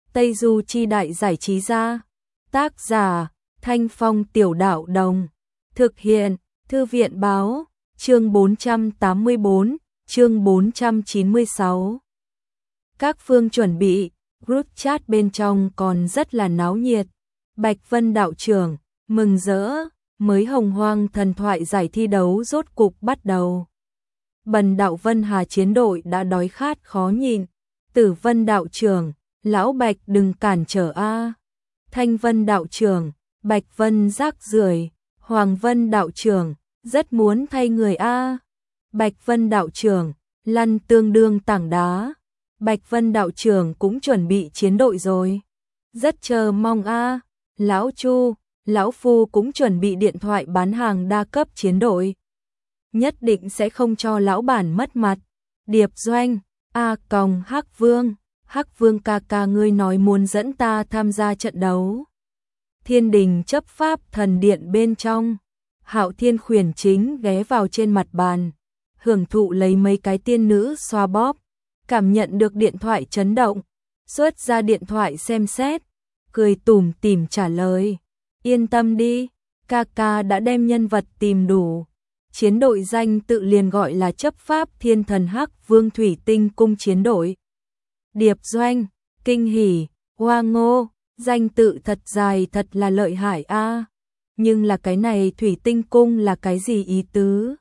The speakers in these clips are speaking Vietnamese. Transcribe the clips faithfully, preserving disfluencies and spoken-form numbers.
Tây Du Chi Đại Giải Trí Gia. Tác giả Thanh Phong Tiểu Đạo Đồng. Thực hiện Thư viện Báo. Chương bốn trăm tám mươi bốn, chương bốn trăm chín mươi sáu. Các phương chuẩn bị, group chat bên trong còn rất là náo nhiệt. Bạch Vân đạo trưởng mừng rỡ, mới Hồng Hoang thần thoại giải thi đấu rốt cục bắt đầu. Bần đạo Vân Hà chiến đội đã đói khát khó nhịn. Tử Vân đạo trưởng, lão Bạch đừng cản trở a. Thanh Vân đạo trưởng, Bạch Vân rác rưởi. Hoàng Vân đạo trưởng, rất muốn thay người a. Bạch Vân đạo trưởng, lăn tương đương tảng đá. Bạch Vân đạo trưởng cũng chuẩn bị chiến đội rồi. Rất chờ mong a. Lão Chu, lão Phu cũng chuẩn bị điện thoại bán hàng đa cấp chiến đội. Nhất định sẽ không cho lão bản mất mặt. Điệp Doanh, a còng Hắc Vương, Hắc Vương ca ca ngươi nói muốn dẫn ta tham gia trận đấu. Thiên Đình chấp pháp thần điện bên trong, Hạo Thiên Khuyển chính ghé vào trên mặt bàn, hưởng thụ lấy mấy cái tiên nữ xoa bóp, cảm nhận được điện thoại chấn động, xuất ra điện thoại xem xét, cười tủm tỉm trả lời, yên tâm đi, ca ca đã đem nhân vật tìm đủ. Chiến đội danh tự liền gọi là chấp pháp thiên thần Hắc Vương Thủy Tinh Cung chiến đội. Điệp Doanh, kinh hỉ, hoa ngô, danh tự thật dài thật là lợi hại a. Nhưng là cái này Thủy Tinh Cung là cái gì ý tứ?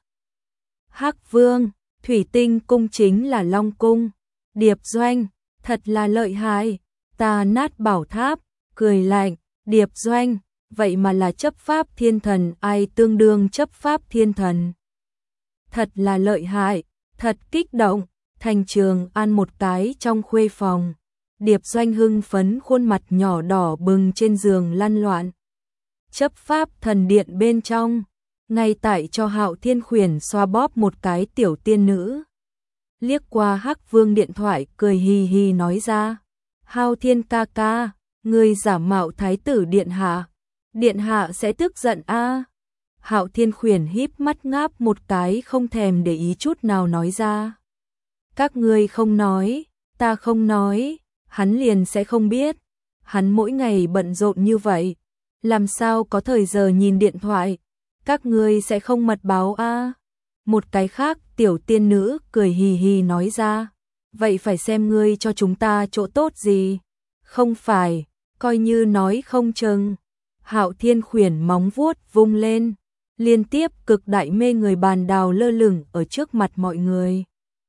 Hắc Vương, Thủy Tinh Cung chính là Long Cung. Điệp Doanh, thật là lợi hại, ta nát bảo tháp, cười lạnh, Điệp Doanh, vậy mà là chấp pháp thiên thần, ai tương đương chấp pháp thiên thần? Thật là lợi hại, thật kích động. Thành Trường An một cái trong khuê phòng, Điệp Doanh hưng phấn khuôn mặt nhỏ đỏ bừng trên giường lăn loạn. Chấp pháp thần điện bên trong, ngay tại cho Hạo Thiên Khuyển xoa bóp một cái tiểu tiên nữ. Liếc qua Hắc Vương điện thoại cười hì hì nói ra, Hạo Thiên ca ca, người giả mạo thái tử điện hạ, điện hạ sẽ tức giận a. Hạo Thiên Khuyển híp mắt ngáp một cái không thèm để ý chút nào nói ra. Các ngươi không nói, ta không nói, hắn liền sẽ không biết. Hắn mỗi ngày bận rộn như vậy, làm sao có thời giờ nhìn điện thoại. Các ngươi sẽ không mật báo a. Một cái khác tiểu tiên nữ cười hì hì nói ra, vậy phải xem ngươi cho chúng ta chỗ tốt gì. Không phải, coi như nói không chừng. Hạo Thiên Khuyển móng vuốt vung lên, liên tiếp cực đại mê người bàn đào lơ lửng ở trước mặt mọi người.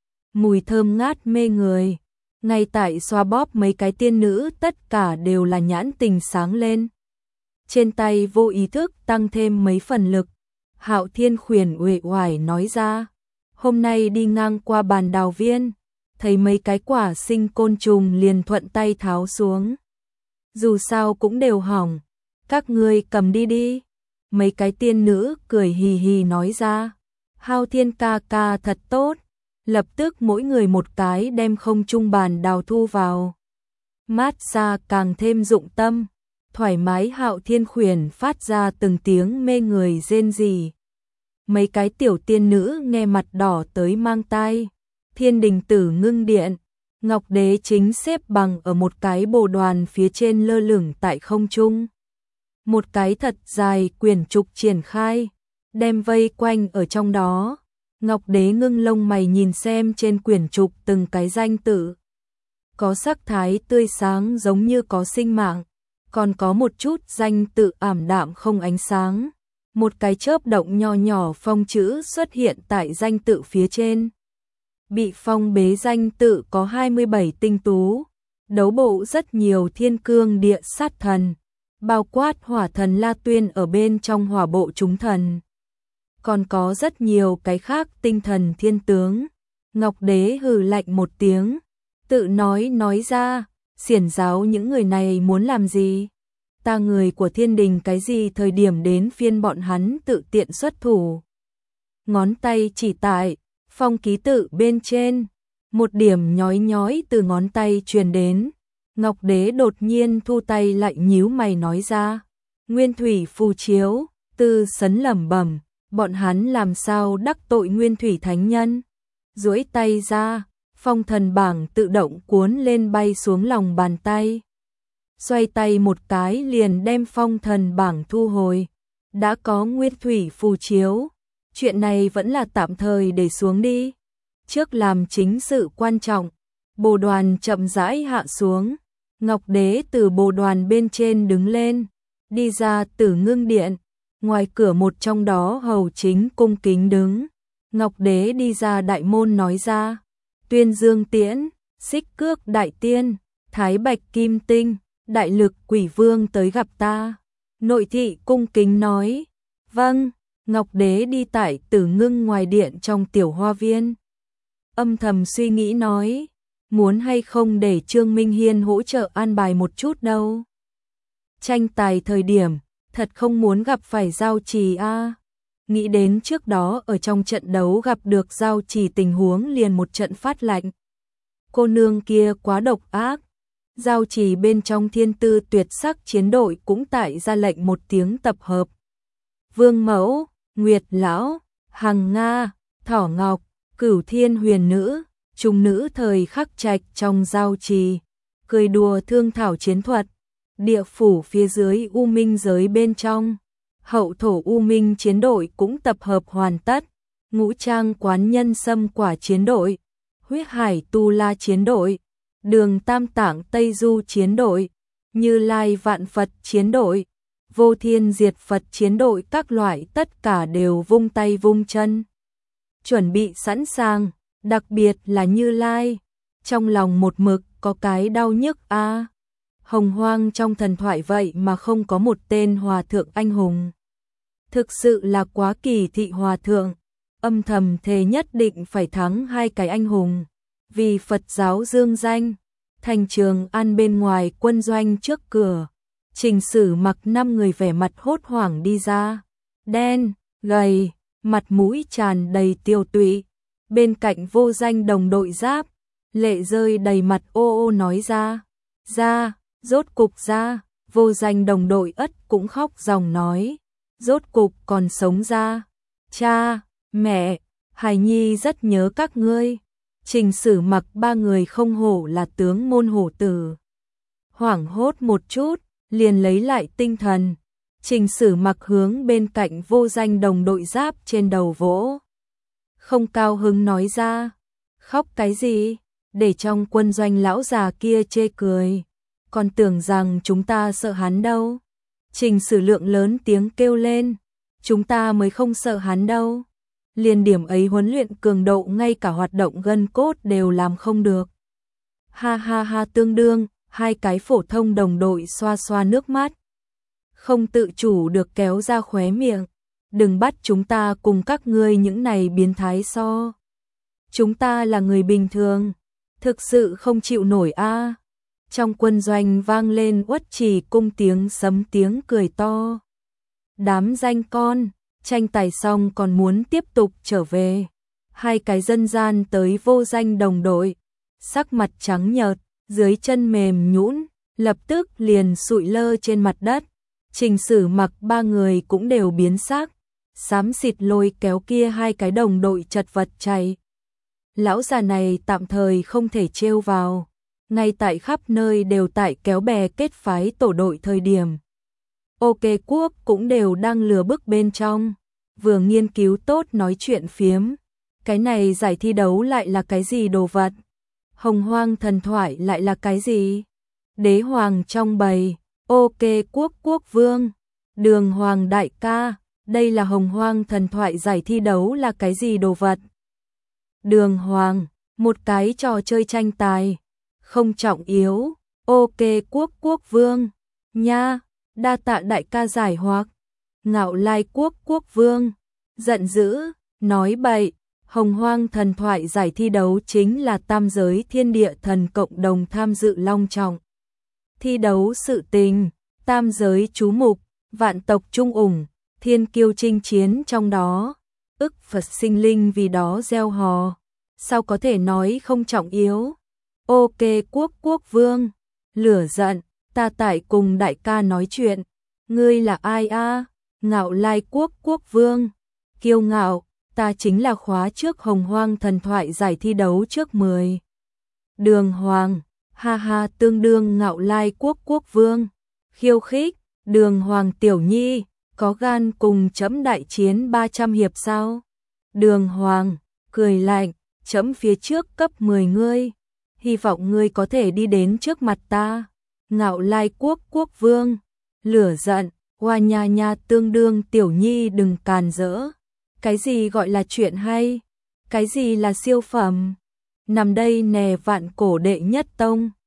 Mùi thơm ngát mê người, ngay tại xoa bóp mấy cái tiên nữ tất cả đều là nhãn tình sáng lên. Trên tay vô ý thức tăng thêm mấy phần lực. Hạo Thiên Khuyển uể oải nói ra, hôm nay đi ngang qua bàn đào viên, thấy mấy cái quả sinh côn trùng liền thuận tay tháo xuống. Dù sao cũng đều hỏng, các ngươi cầm đi đi. Mấy cái tiên nữ cười hì hì nói ra, Hạo Thiên ca ca thật tốt. Lập tức mỗi người một cái đem không trung bàn đào thu vào. Mát xa càng thêm dụng tâm, thoải mái. Hạo Thiên Khuyển phát ra từng tiếng mê người rên rỉ. Mấy cái tiểu tiên nữ nghe mặt đỏ tới mang tai. Thiên Đình Tử Ngưng Điện, Ngọc Đế chính xếp bằng ở một cái bồ đoàn phía trên lơ lửng tại không trung. Một cái thật dài quyển trục triển khai, đem vây quanh ở trong đó. Ngọc Đế ngưng lông mày nhìn xem trên quyển trục từng cái danh tự. Có sắc thái tươi sáng giống như có sinh mạng, còn có một chút danh tự ảm đạm không ánh sáng. Một cái chớp động nho nhỏ phong chữ xuất hiện tại danh tự phía trên. Bị phong bế danh tự có hai mươi bảy tinh tú, đấu bộ rất nhiều thiên cương địa sát thần, bao quát hỏa thần La Tuyên ở bên trong hỏa bộ chúng thần. Còn có rất nhiều cái khác tinh thần thiên tướng. Ngọc Đế hừ lạnh một tiếng, tự nói nói ra, xiển giáo những người này muốn làm gì? Ta người của thiên đình cái gì thời điểm đến phiên bọn hắn tự tiện xuất thủ? Ngón tay chỉ tại phong ký tự bên trên, một điểm nhói nhói từ ngón tay truyền đến. Ngọc Đế đột nhiên thu tay lại nhíu mày nói ra, Nguyên Thủy phù chiếu. Tư Sấn lẩm bẩm, bọn hắn làm sao đắc tội Nguyên Thủy Thánh Nhân? Duỗi tay ra, phong thần bảng tự động cuốn lên bay xuống lòng bàn tay. xoay tay một cái liền đem phong thần bảng thu hồi. Đã có nguyên thủy phù chiếu, chuyện này vẫn là tạm thời để xuống đi. Trước làm chính sự quan trọng, bồ đoàn chậm rãi hạ xuống. Ngọc Đế từ bồ đoàn bên trên đứng lên, đi ra Tử Ngưng Điện. Ngoài cửa một trong đó hầu chính cung kính đứng. Ngọc Đế đi ra đại môn nói ra, Tuyên Dương Tiễn, Xích Cước Đại Tiên, Thái Bạch Kim Tinh, Đại Lực Quỷ Vương tới gặp ta. Nội thị cung kính nói, vâng. Ngọc Đế đi tại Tử Ngưng ngoài điện trong tiểu hoa viên. Âm thầm suy nghĩ nói, muốn hay không để Trương Minh Hiên hỗ trợ an bài một chút đâu. Tranh tài thời điểm, thật không muốn gặp phải Giao Trì a. À. Nghĩ đến trước đó ở trong trận đấu gặp được Giao Trì tình huống liền một trận phát lạnh. Cô nương kia quá độc ác. Giao Trì bên trong Thiên Tư Tuyệt Sắc chiến đội cũng tại ra lệnh một tiếng tập hợp. Vương Mẫu, Nguyệt Lão, Hằng Nga, Thỏ Ngọc, Cửu Thiên Huyền Nữ, Trung Nữ thời khắc trạch trong Giao Trì, cười đùa thương thảo chiến thuật. Địa phủ phía dưới U Minh giới bên trong, hậu thổ U Minh chiến đội cũng tập hợp hoàn tất. Ngũ Trang Quán Nhân Sâm Quả chiến đội, Huyết Hải Tu La chiến đội, Đường Tam Tạng Tây Du chiến đội, Như Lai Vạn Phật chiến đội, Vô Thiên Diệt Phật chiến đội, các loại tất cả đều vung tay vung chân, chuẩn bị sẵn sàng. Đặc biệt là Như Lai, trong lòng một mực có cái đau nhức a. À. Hồng Hoang trong thần thoại vậy mà không có một tên hòa thượng anh hùng. Thực sự là quá kỳ thị hòa thượng, âm thầm thề nhất định phải thắng hai cái anh hùng. Vì Phật giáo dương danh, thành Trường An bên ngoài quân doanh trước cửa, Trình Sử mặc năm người vẻ mặt hốt hoảng đi ra. Đen, gầy, mặt mũi tràn đầy tiêu tụy. Bên cạnh Vô Danh đồng đội Giáp, lệ rơi đầy mặt ô ô nói ra. Ra, rốt cục ra. Vô Danh đồng đội Ất cũng khóc ròng nói, rốt cục còn sống ra. Cha, mẹ, Hải Nhi rất nhớ các ngươi. Trình Sử mặc ba người không hổ là tướng môn hổ tử. Hoảng hốt một chút, liền lấy lại tinh thần. Trình Sử mặc hướng bên cạnh Vô Danh đồng đội Giáp trên đầu vỗ. Không cao hứng nói ra, khóc cái gì, để trong quân doanh lão già kia chê cười, còn tưởng rằng chúng ta sợ hắn đâu. Trình Sử lượng lớn tiếng kêu lên, chúng ta mới không sợ hắn đâu. Liền điểm ấy huấn luyện cường độ ngay cả hoạt động gân cốt đều làm không được. Ha ha ha, tương đương, hai cái phổ thông đồng đội xoa xoa nước mắt. Không tự chủ được kéo ra khóe miệng. Đừng bắt chúng ta cùng các ngươi những này biến thái so. Chúng ta là người bình thường, thực sự không chịu nổi a. À. Trong quân doanh vang lên Uất Trì cung tiếng sấm tiếng cười to. Đám danh con, tranh tài xong còn muốn tiếp tục trở về. Hai cái dân gian tới Vô Danh đồng đội, sắc mặt trắng nhợt, dưới chân mềm nhũn, lập tức liền sụi lơ trên mặt đất. Trình Sử mặc ba người cũng đều biến sắc, xám xịt lôi kéo kia hai cái đồng đội chật vật chạy. Lão già này tạm thời không thể trêu vào, ngay tại khắp nơi đều tại kéo bè kết phái tổ đội thời điểm. Ok Quốc cũng đều đang lừa bức bên trong, vừa nghiên cứu tốt nói chuyện phiếm. Cái này giải thi đấu lại là cái gì đồ vật? Hồng Hoang thần thoại lại là cái gì? Đế hoàng trong bầy, ok Quốc quốc vương, Đường Hoàng đại ca, đây là Hồng Hoang thần thoại giải thi đấu là cái gì đồ vật? Đường Hoàng, một cái trò chơi tranh tài, không trọng yếu, ok Quốc quốc vương, nha, đa tạ đại ca giải hoặc. Ngạo Lai quốc quốc vương, giận dữ, nói bậy. Hồng Hoang thần thoại giải thi đấu chính là tam giới thiên địa thần cộng đồng tham dự long trọng. Thi đấu sự tình, tam giới chú mục, vạn tộc trung ủng, thiên kiêu chinh chiến trong đó, ức Phật sinh linh vì đó gieo hò. Sao có thể nói không trọng yếu? Ok quốc quốc vương, lửa giận, ta tại cùng đại ca nói chuyện. Ngươi là ai a? À? Ngạo Lai quốc quốc vương, kiêu ngạo. Ta chính là khóa trước Hồng Hoang thần thoại giải thi đấu trước mười. Đường Hoàng, Ha ha, tương đương Ngạo Lai quốc quốc vương. Khiêu khích, Đường Hoàng tiểu nhi, có gan cùng chấm đại chiến ba trăm hiệp sao? Đường Hoàng cười lạnh, chấm phía trước cấp mười ngươi, hy vọng ngươi có thể đi đến trước mặt ta. Ngạo Lai quốc quốc vương, lửa giận, hoa nha nha, tương đương tiểu nhi đừng càn rỡ. Cái gì gọi là chuyện hay? Cái gì là siêu phẩm? Nằm đây nè, vạn cổ đệ nhất tông.